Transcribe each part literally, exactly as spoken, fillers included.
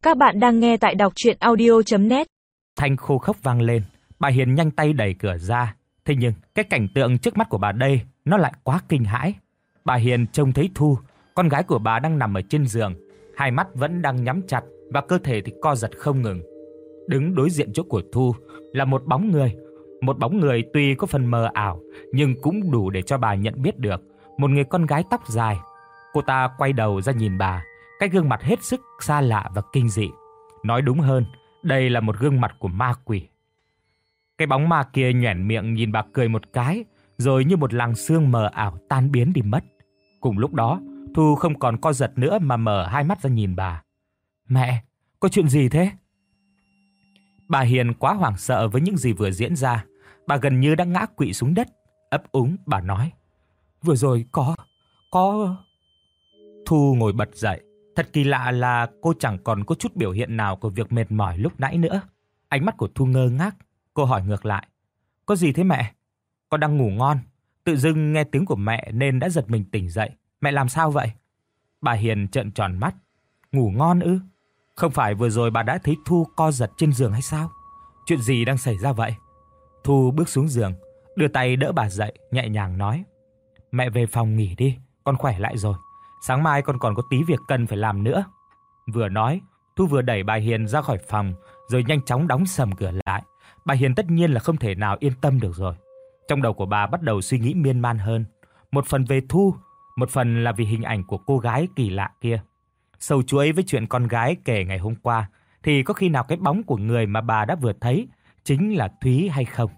Các bạn đang nghe tại đọc truyện audio chấm net. Thanh khô khốc vang lên, bà Hiền nhanh tay đẩy cửa ra. Thế nhưng cái cảnh tượng trước mắt của bà đây nó lại quá kinh hãi. Bà Hiền trông thấy Thu, con gái của bà đang nằm ở trên giường, hai mắt vẫn đang nhắm chặt và cơ thể thì co giật không ngừng. Đứng đối diện chỗ của Thu là một bóng người, một bóng người tuy có phần mờ ảo nhưng cũng đủ để cho bà nhận biết được, một người con gái tóc dài. Cô ta quay đầu ra nhìn bà, cái gương mặt hết sức xa lạ và kinh dị. Nói đúng hơn, đây là một gương mặt của ma quỷ. Cái bóng ma kia nhoẻn miệng nhìn bà cười một cái, rồi như một làn sương mờ ảo tan biến đi mất. Cùng lúc đó, Thu không còn co giật nữa mà mở hai mắt ra nhìn bà. Mẹ, có chuyện gì thế? Bà Hiền quá hoảng sợ với những gì vừa diễn ra. Bà gần như đã ngã quỵ xuống đất. Ấp úng bà nói: Vừa rồi có, có... Thu ngồi bật dậy. Thật kỳ lạ là cô chẳng còn có chút biểu hiện nào của việc mệt mỏi lúc nãy nữa. Ánh mắt của Thu ngơ ngác. Cô hỏi ngược lại: Có gì thế mẹ? Con đang ngủ ngon, tự dưng nghe tiếng của mẹ nên đã giật mình tỉnh dậy. Mẹ làm sao vậy? Bà Hiền trợn tròn mắt. Ngủ ngon ư? Không phải vừa rồi bà đã thấy Thu co giật trên giường hay sao? Chuyện gì đang xảy ra vậy? Thu bước xuống giường, đưa tay đỡ bà dậy, nhẹ nhàng nói: Mẹ về phòng nghỉ đi, con khỏe lại rồi. Sáng mai con còn có tí việc cần phải làm nữa. Vừa nói, Thu vừa đẩy bà Hiền ra khỏi phòng, rồi nhanh chóng đóng sầm cửa lại. Bà Hiền tất nhiên là không thể nào yên tâm được rồi. Trong đầu của bà bắt đầu suy nghĩ miên man hơn. Một phần về Thu, một phần là vì hình ảnh của cô gái kỳ lạ kia. Sâu chuỗi với chuyện con gái kể ngày hôm qua, thì có khi nào cái bóng của người mà bà đã vừa thấy chính là Thúy hay không?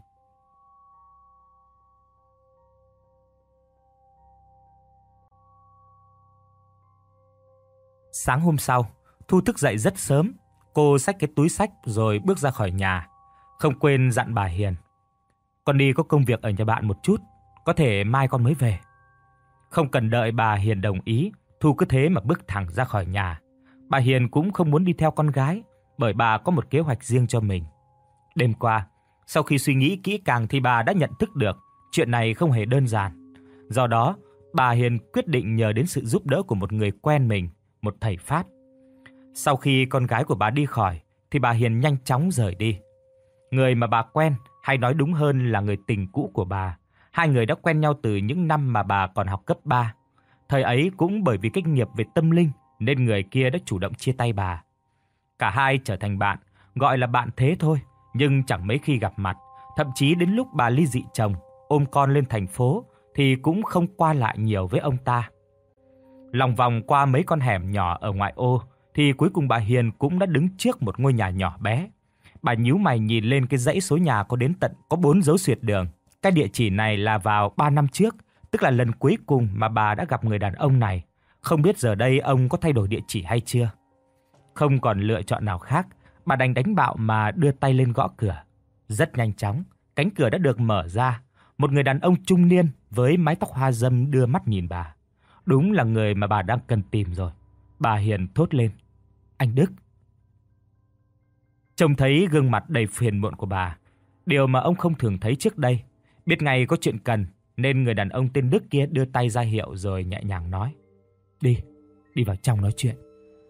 Sáng hôm sau, Thu thức dậy rất sớm. Cô xách cái túi xách rồi bước ra khỏi nhà. Không quên dặn bà Hiền: Con đi có công việc ở nhà bạn một chút, có thể mai con mới về. Không cần đợi bà Hiền đồng ý, Thu cứ thế mà bước thẳng ra khỏi nhà. Bà Hiền cũng không muốn đi theo con gái, bởi bà có một kế hoạch riêng cho mình. Đêm qua, sau khi suy nghĩ kỹ càng thì bà đã nhận thức được chuyện này không hề đơn giản. Do đó, bà Hiền quyết định nhờ đến sự giúp đỡ của một người quen mình, một thầy Pháp. Sau khi con gái của bà đi khỏi, thì bà Hiền nhanh chóng rời đi. Người mà bà quen, hay nói đúng hơn là người tình cũ của bà, hai người đã quen nhau từ những năm mà bà còn học cấp ba. Thời ấy cũng bởi vì kinh nghiệm về tâm linh nên người kia đã chủ động chia tay bà. Cả hai trở thành bạn, gọi là bạn thế thôi, nhưng chẳng mấy khi gặp mặt. Thậm chí đến lúc bà ly dị chồng, ôm con lên thành phố thì cũng không qua lại nhiều với ông ta. Lòng vòng qua mấy con hẻm nhỏ ở ngoại ô thì cuối cùng bà Hiền cũng đã đứng trước một ngôi nhà nhỏ bé. Bà nhíu mày nhìn lên cái dãy số nhà có đến tận có bốn dấu xuyệt đường. Cái địa chỉ này là vào ba năm trước, tức là lần cuối cùng mà bà đã gặp người đàn ông này. Không biết giờ đây ông có thay đổi địa chỉ hay chưa. Không còn lựa chọn nào khác, bà đành đánh bạo mà đưa tay lên gõ cửa. Rất nhanh chóng, cánh cửa đã được mở ra. Một người đàn ông trung niên với mái tóc hoa râm đưa mắt nhìn bà. Đúng là người mà bà đang cần tìm rồi. Bà Hiền thốt lên: Anh Đức. Trông thấy gương mặt đầy phiền muộn của bà, điều mà ông không thường thấy trước đây. Biết ngay có chuyện cần nên người đàn ông tên Đức kia đưa tay ra hiệu rồi nhẹ nhàng nói: Đi, đi vào trong nói chuyện.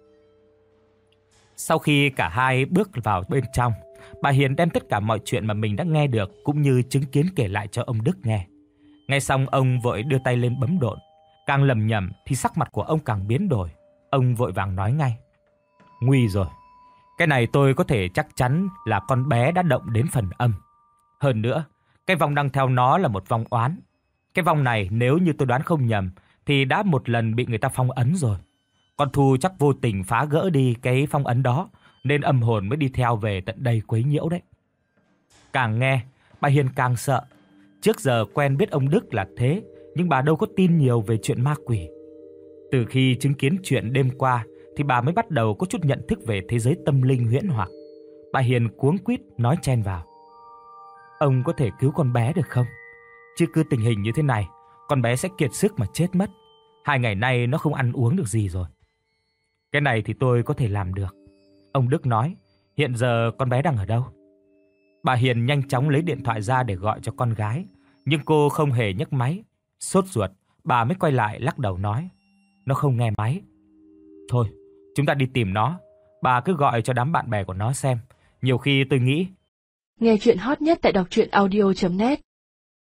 Sau khi cả hai bước vào bên trong, bà Hiền đem tất cả mọi chuyện mà mình đã nghe được cũng như chứng kiến kể lại cho ông Đức nghe. Nghe xong ông vội đưa tay lên bấm độn. Càng lầm nhầm thì sắc mặt của ông càng biến đổi. Ông vội vàng nói ngay: Nguy rồi. Cái này tôi có thể chắc chắn là con bé đã động đến phần âm. Hơn nữa, cái vong đang theo nó là một vong oán. Cái vong này nếu như tôi đoán không nhầm thì đã một lần bị người ta phong ấn rồi. Con Thu chắc vô tình phá gỡ đi cái phong ấn đó nên âm hồn mới đi theo về tận đây quấy nhiễu đấy. Càng nghe, bà Hiền càng sợ. Trước giờ quen biết ông Đức là thế, nhưng bà đâu có tin nhiều về chuyện ma quỷ. Từ khi chứng kiến chuyện đêm qua thì bà mới bắt đầu có chút nhận thức về thế giới tâm linh huyễn hoặc. Bà Hiền cuống quýt nói chen vào: Ông có thể cứu con bé được không? Chứ cứ tình hình như thế này, con bé sẽ kiệt sức mà chết mất. Hai ngày nay nó không ăn uống được gì rồi. Cái này thì tôi có thể làm được. Ông Đức nói: Hiện giờ con bé đang ở đâu? Bà Hiền nhanh chóng lấy điện thoại ra để gọi cho con gái, nhưng cô không hề nhấc máy. Sốt ruột, bà mới quay lại lắc đầu nói: Nó không nghe máy. Thôi, chúng ta đi tìm nó. bà cứ gọi cho đám bạn bè của nó xem. Nhiều khi tôi nghĩ. Nghe chuyện hot nhất tại đọc truyện audio chấm net